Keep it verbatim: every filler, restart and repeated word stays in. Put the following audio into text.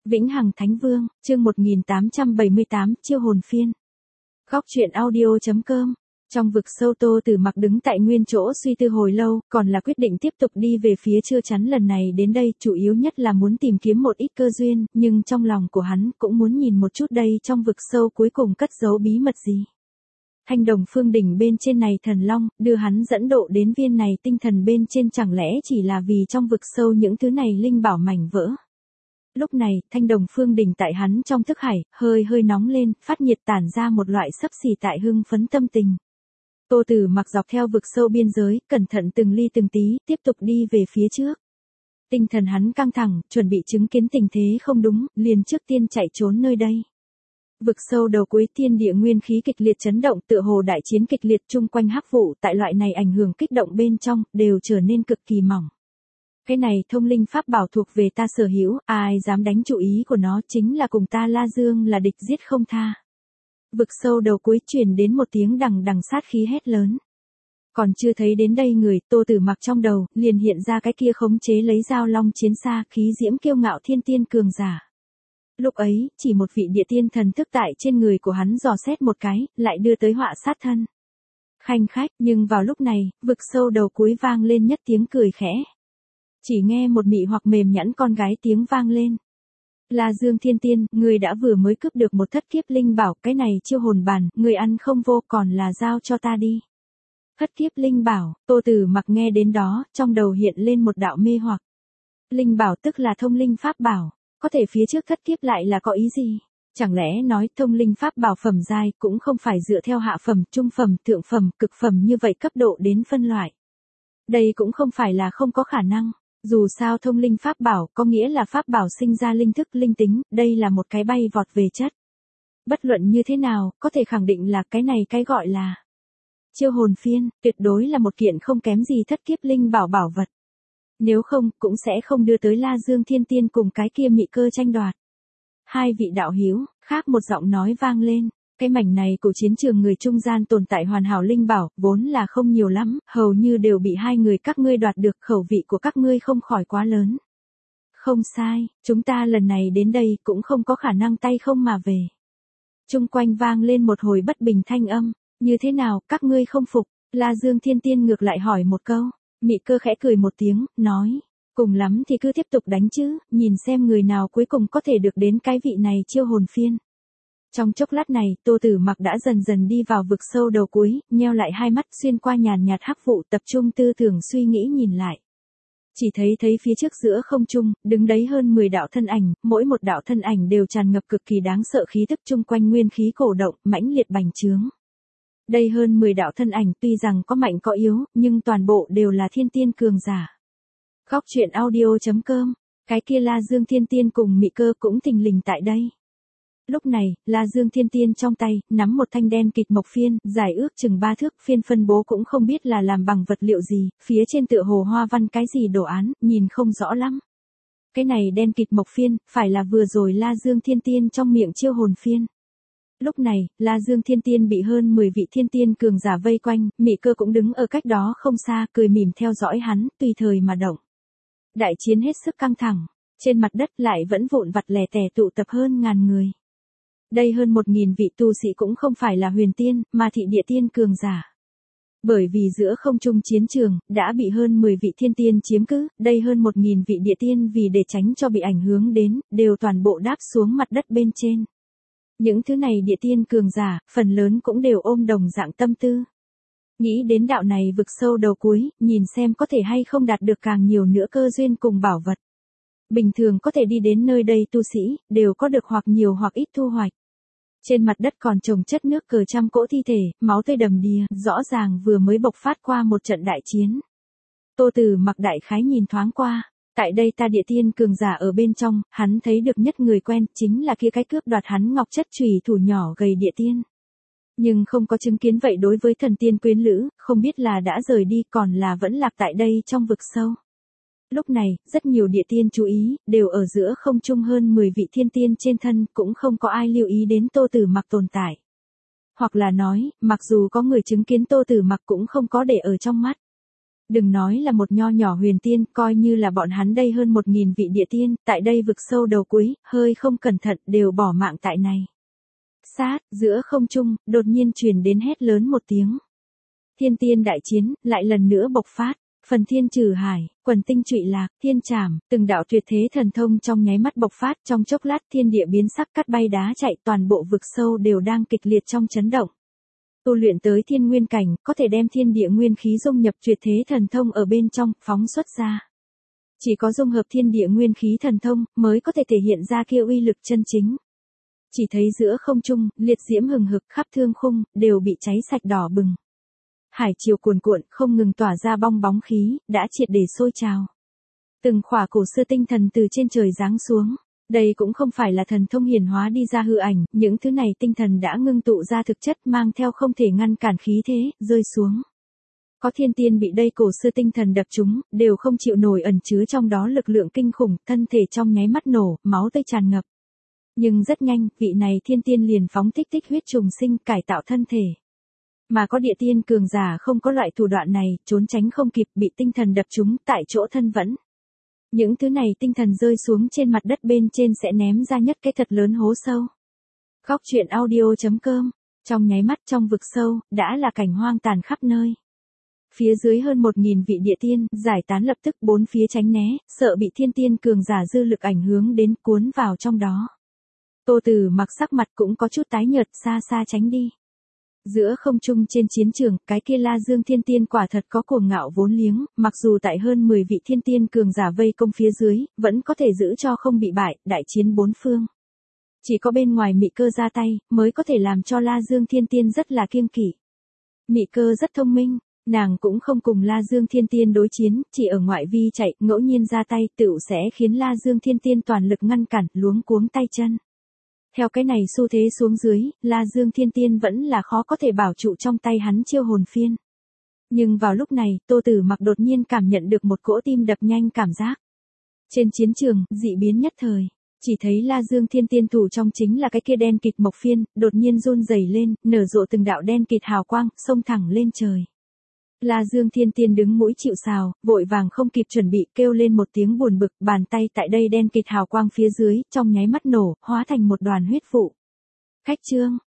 Vĩnh Hằng Thánh Vương, chương một nghìn tám trăm bảy mươi tám, chiêu hồn phiên. Góc truyện audio chấm com. Trong vực sâu Tô Tử Mặc đứng tại nguyên chỗ suy tư hồi lâu, còn là quyết định tiếp tục đi về phía chưa chắn lần này đến đây, chủ yếu nhất là muốn tìm kiếm một ít cơ duyên, nhưng trong lòng của hắn cũng muốn nhìn một chút đây trong vực sâu cuối cùng cất giấu bí mật gì. Thanh đồng phương đỉnh bên trên này thần long, đưa hắn dẫn độ đến viên này tinh thần bên trên chẳng lẽ chỉ là vì trong vực sâu những thứ này linh bảo mảnh vỡ. Lúc này, thanh đồng phương đỉnh tại hắn trong thức hải, hơi hơi nóng lên, phát nhiệt tản ra một loại xấp xỉ tại hưng phấn tâm tình. Tô Tử Mặc dọc theo vực sâu biên giới, cẩn thận từng ly từng tí, tiếp tục đi về phía trước. Tinh thần hắn căng thẳng, chuẩn bị chứng kiến tình thế không đúng, liền trước tiên chạy trốn nơi đây. Vực sâu đầu cuối thiên địa nguyên khí kịch liệt chấn động, tựa hồ đại chiến kịch liệt chung quanh hắc vụ, tại loại này ảnh hưởng kích động bên trong, đều trở nên cực kỳ mỏng. Cái này thông linh pháp bảo thuộc về ta sở hữu, ai dám đánh chủ ý của nó chính là cùng ta La Dương là địch giết không tha. Vực sâu đầu cuối truyền đến một tiếng đằng đằng sát khí hét lớn. Còn chưa thấy đến đây người, Tô Tử Mặc trong đầu, liền hiện ra cái kia khống chế lấy dao long chiến xa, khí diễm kiêu ngạo thiên tiên cường giả. Lúc ấy, chỉ một vị địa tiên thần thức tại trên người của hắn dò xét một cái, lại đưa tới họa sát thân. Khanh khách, nhưng vào lúc này, vực sâu đầu cuối vang lên nhất tiếng cười khẽ. Chỉ nghe một mị hoặc mềm nhẵn con gái tiếng vang lên. La Dương Thiên Tiên, người đã vừa mới cướp được một thất kiếp linh bảo, cái này chiêu hồn bàn, người ăn không vô còn là giao cho ta đi. Thất kiếp linh bảo, Tô Tử Mặc nghe đến đó, trong đầu hiện lên một đạo mê hoặc. Linh bảo tức là thông linh pháp bảo, có thể phía trước thất kiếp lại là có ý gì? Chẳng lẽ nói thông linh pháp bảo phẩm giai cũng không phải dựa theo hạ phẩm, trung phẩm, thượng phẩm, cực phẩm như vậy cấp độ đến phân loại. Đây cũng không phải là không có khả năng. Dù sao thông linh pháp bảo có nghĩa là pháp bảo sinh ra linh thức linh tính, đây là một cái bay vọt về chất. Bất luận như thế nào, có thể khẳng định là cái này cái gọi là chiêu hồn phiên, tuyệt đối là một kiện không kém gì thất kiếp linh bảo bảo vật. Nếu không, cũng sẽ không đưa tới La Dương Thiên Tiên cùng cái kia mị cơ tranh đoạt. Hai vị đạo hiếu, khác một giọng nói vang lên. Cái mảnh này của chiến trường người trung gian tồn tại hoàn hảo linh bảo, vốn là không nhiều lắm, hầu như đều bị hai người các ngươi đoạt được, khẩu vị của các ngươi không khỏi quá lớn. Không sai, chúng ta lần này đến đây cũng không có khả năng tay không mà về. Trung quanh vang lên một hồi bất bình thanh âm, như thế nào, các ngươi không phục? La Dương Thiên Tiên ngược lại hỏi một câu, mị cơ khẽ cười một tiếng, nói, cùng lắm thì cứ tiếp tục đánh chứ, nhìn xem người nào cuối cùng có thể được đến cái vị này chiêu hồn phiên. Trong chốc lát này, Tô Tử Mặc đã dần dần đi vào vực sâu đầu cuối, nheo lại hai mắt xuyên qua nhàn nhạt hắc vụ, tập trung tư tưởng suy nghĩ nhìn lại. Chỉ thấy thấy phía trước giữa không trung, đứng đấy hơn mười đạo thân ảnh, mỗi một đạo thân ảnh đều tràn ngập cực kỳ đáng sợ khí tức chung quanh nguyên khí cổ động, mãnh liệt bành trướng. Đây hơn mười đạo thân ảnh tuy rằng có mạnh có yếu, nhưng toàn bộ đều là thiên tiên cường giả. Góc truyện audio chấm com, cái kia La Dương Thiên Tiên cùng mị cơ cũng thình lình tại đây. Lúc này, La Dương Thiên Tiên trong tay, nắm một thanh đen kịt mộc phiên, dài ước chừng ba thước, phiên phân bố cũng không biết là làm bằng vật liệu gì, phía trên tựa hồ hoa văn cái gì đồ án, nhìn không rõ lắm. Cái này đen kịt mộc phiên, phải là vừa rồi La Dương Thiên Tiên trong miệng chiêu hồn phiên. Lúc này, La Dương Thiên Tiên bị hơn mười vị thiên tiên cường giả vây quanh, mị cơ cũng đứng ở cách đó không xa, cười mỉm theo dõi hắn, tùy thời mà động. Đại chiến hết sức căng thẳng, trên mặt đất lại vẫn vụn vặt lẻ tẻ tụ tập hơn ngàn người. Đây hơn một nghìn vị tu sĩ cũng không phải là huyền tiên, mà thị địa tiên cường giả. Bởi vì giữa không trung chiến trường, đã bị hơn mười vị thiên tiên chiếm cứ, đây hơn một nghìn vị địa tiên vì để tránh cho bị ảnh hưởng đến, đều toàn bộ đáp xuống mặt đất bên trên. Những thứ này địa tiên cường giả, phần lớn cũng đều ôm đồng dạng tâm tư. Nghĩ đến đạo này vực sâu đầu cuối, nhìn xem có thể hay không đạt được càng nhiều nữa cơ duyên cùng bảo vật. Bình thường có thể đi đến nơi đây tu sĩ, đều có được hoặc nhiều hoặc ít thu hoạch. Trên mặt đất còn chồng chất nước cờ trăm cỗ thi thể, máu tươi đầm đìa, rõ ràng vừa mới bộc phát qua một trận đại chiến. Tô Tử Mặc đại khái nhìn thoáng qua, tại đây ta địa tiên cường giả ở bên trong, hắn thấy được nhất người quen, chính là kia cái cướp đoạt hắn ngọc chất chùy thủ nhỏ gầy địa tiên. Nhưng không có chứng kiến vậy đối với thần tiên quyến lữ, không biết là đã rời đi còn là vẫn lạc tại đây trong vực sâu. Lúc này, rất nhiều địa tiên chú ý, đều ở giữa không trung hơn mười vị thiên tiên trên thân, cũng không có ai lưu ý đến Tô Tử Mặc tồn tại. Hoặc là nói, mặc dù có người chứng kiến Tô Tử Mặc cũng không có để ở trong mắt. Đừng nói là một nho nhỏ huyền tiên, coi như là bọn hắn đây hơn một nghìn vị địa tiên, tại đây vực sâu đầu cuối, hơi không cẩn thận đều bỏ mạng tại này. Sát, giữa không trung, đột nhiên truyền đến hét lớn một tiếng. Thiên tiên đại chiến, lại lần nữa bộc phát. Phần thiên trừ hải, quần tinh trụy lạc, thiên trảm, từng đạo tuyệt thế thần thông trong nháy mắt bộc phát, trong chốc lát thiên địa biến sắc, cắt bay đá chạy, toàn bộ vực sâu đều đang kịch liệt trong chấn động. Tu luyện tới thiên nguyên cảnh, có thể đem thiên địa nguyên khí dung nhập tuyệt thế thần thông ở bên trong, phóng xuất ra. Chỉ có dung hợp thiên địa nguyên khí thần thông, mới có thể thể hiện ra kia uy lực chân chính. Chỉ thấy giữa không trung, liệt diễm hừng hực khắp thương khung, đều bị cháy sạch đỏ bừng. Hải triều cuồn cuộn, không ngừng tỏa ra bong bóng khí, đã triệt để sôi trào. Từng khỏa cổ xưa tinh thần từ trên trời giáng xuống. Đây cũng không phải là thần thông hiển hóa đi ra hư ảnh, những thứ này tinh thần đã ngưng tụ ra thực chất, mang theo không thể ngăn cản khí thế, rơi xuống. Có thiên tiên bị đây cổ xưa tinh thần đập trúng, đều không chịu nổi ẩn chứa trong đó lực lượng kinh khủng, thân thể trong nháy mắt nổ, máu tươi tràn ngập. Nhưng rất nhanh, vị này thiên tiên liền phóng thích tích huyết trùng sinh, cải tạo thân thể. Mà có địa tiên cường giả không có loại thủ đoạn này, trốn tránh không kịp, bị tinh thần đập trúng tại chỗ thân vẫn. Những thứ này tinh thần rơi xuống trên mặt đất bên trên sẽ ném ra nhất cái thật lớn hố sâu. Góc truyện audio chấm com, trong nháy mắt trong vực sâu, đã là cảnh hoang tàn khắp nơi. Phía dưới hơn một nghìn vị địa tiên, giải tán lập tức bốn phía tránh né, sợ bị thiên tiên cường giả dư lực ảnh hưởng đến cuốn vào trong đó. Tô Tử Mặc sắc mặt cũng có chút tái nhợt, xa xa tránh đi. Giữa không trung trên chiến trường, cái kia La Dương thiên tiên quả thật có cuồng ngạo vốn liếng, mặc dù tại hơn mười vị thiên tiên cường giả vây công phía dưới, vẫn có thể giữ cho không bị bại, đại chiến bốn phương. Chỉ có bên ngoài Mị Cơ ra tay, mới có thể làm cho La Dương thiên tiên rất là kiêng kỵ. Mị Cơ rất thông minh, nàng cũng không cùng La Dương thiên tiên đối chiến, chỉ ở ngoại vi chạy, ngẫu nhiên ra tay, tựu sẽ khiến La Dương thiên tiên toàn lực ngăn cản, luống cuống tay chân. Theo cái này xu thế xuống dưới, La Dương thiên tiên vẫn là khó có thể bảo trụ trong tay hắn chiêu hồn phiên. Nhưng vào lúc này, Tô Tử Mặc đột nhiên cảm nhận được một cỗ tim đập nhanh cảm giác. Trên chiến trường, dị biến nhất thời, chỉ thấy La Dương thiên tiên thủ trong chính là cái kia đen kịt mộc phiên, đột nhiên run rẩy lên, nở rộ từng đạo đen kịt hào quang, xông thẳng lên trời. La Dương thiên tiên đứng mũi chịu sào, vội vàng không kịp chuẩn bị, kêu lên một tiếng buồn bực, bàn tay tại đây đen kịt hào quang phía dưới, trong nháy mắt nổ, hóa thành một đoàn huyết vụ. Khách chương,